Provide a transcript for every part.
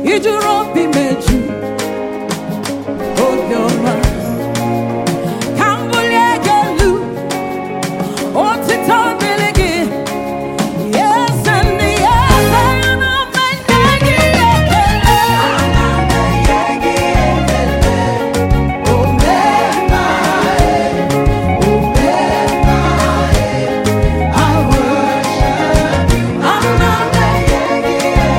ijuru obi meju obiọma ka m bulie gị elu otito dịrị gị yes and yes ana m enye gị ekele omema I worship you ana m enye gị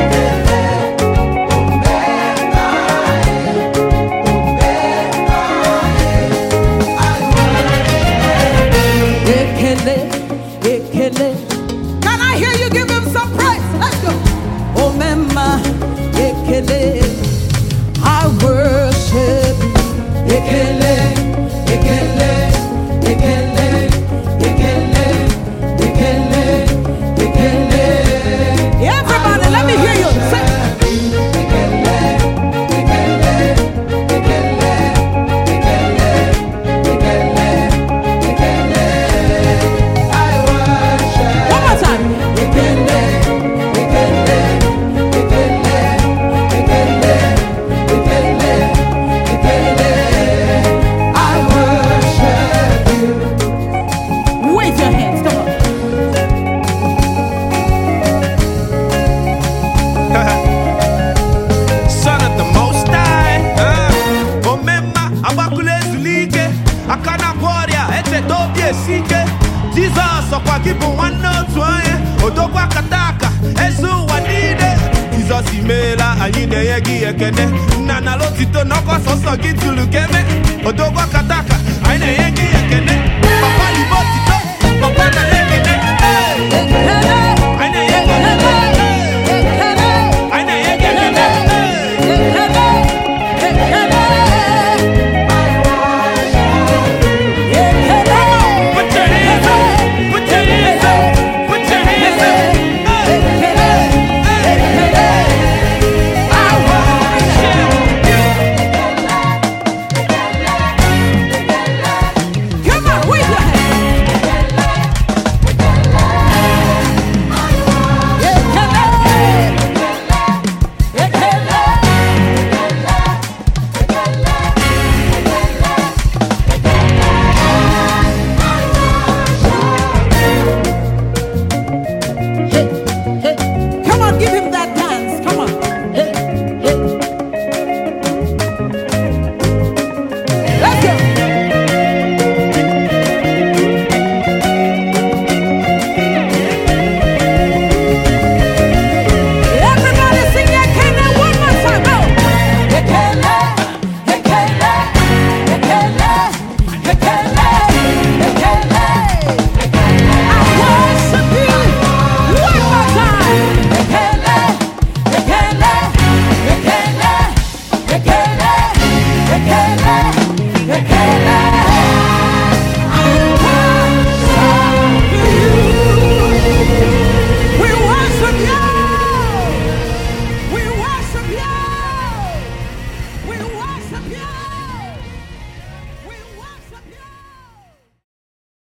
ekele ekele. Can I hear you give him some praise? Let's go. Omema ekele I worship you. Ekele ekele ekele ekele ekele ekele. Everybody let me hear you say ekele ekele ekele ekele ekele ekele. I worship. One more time. Ekele ekele ekele ekele ekele ekele. I worship you. Wave your hands, come on. Son of the Most High. Omema abakule zulike akana poria ete dobie sike. Jesus okwa kibu nwanne otu onye odogwa kataka ezu wanide. Jesus imela anyị na-enye gị ekene nna na lotito n'ọkwa sọsọ gị tụrụ keme odogwa kataka anyị na-enye gị ekene papa libo tito papa na ekene Ekele anyị na-enye gị ekene ekele anyị na-enye gị ekene. ekele ekele. Ekele Put your hands up, put your hands up, put your hands up. ekele ekele. I worship you. Come on, wave your hands. Come on, give him that dance. Come on. Let's go. Everybody sing Ekele one more time. Go. Ekele, Ekele, Ekele, Ekele, Ekele. I worship you. One more time. Ekele, Ekele, Ekele, Ekele, Ekele, Ekele.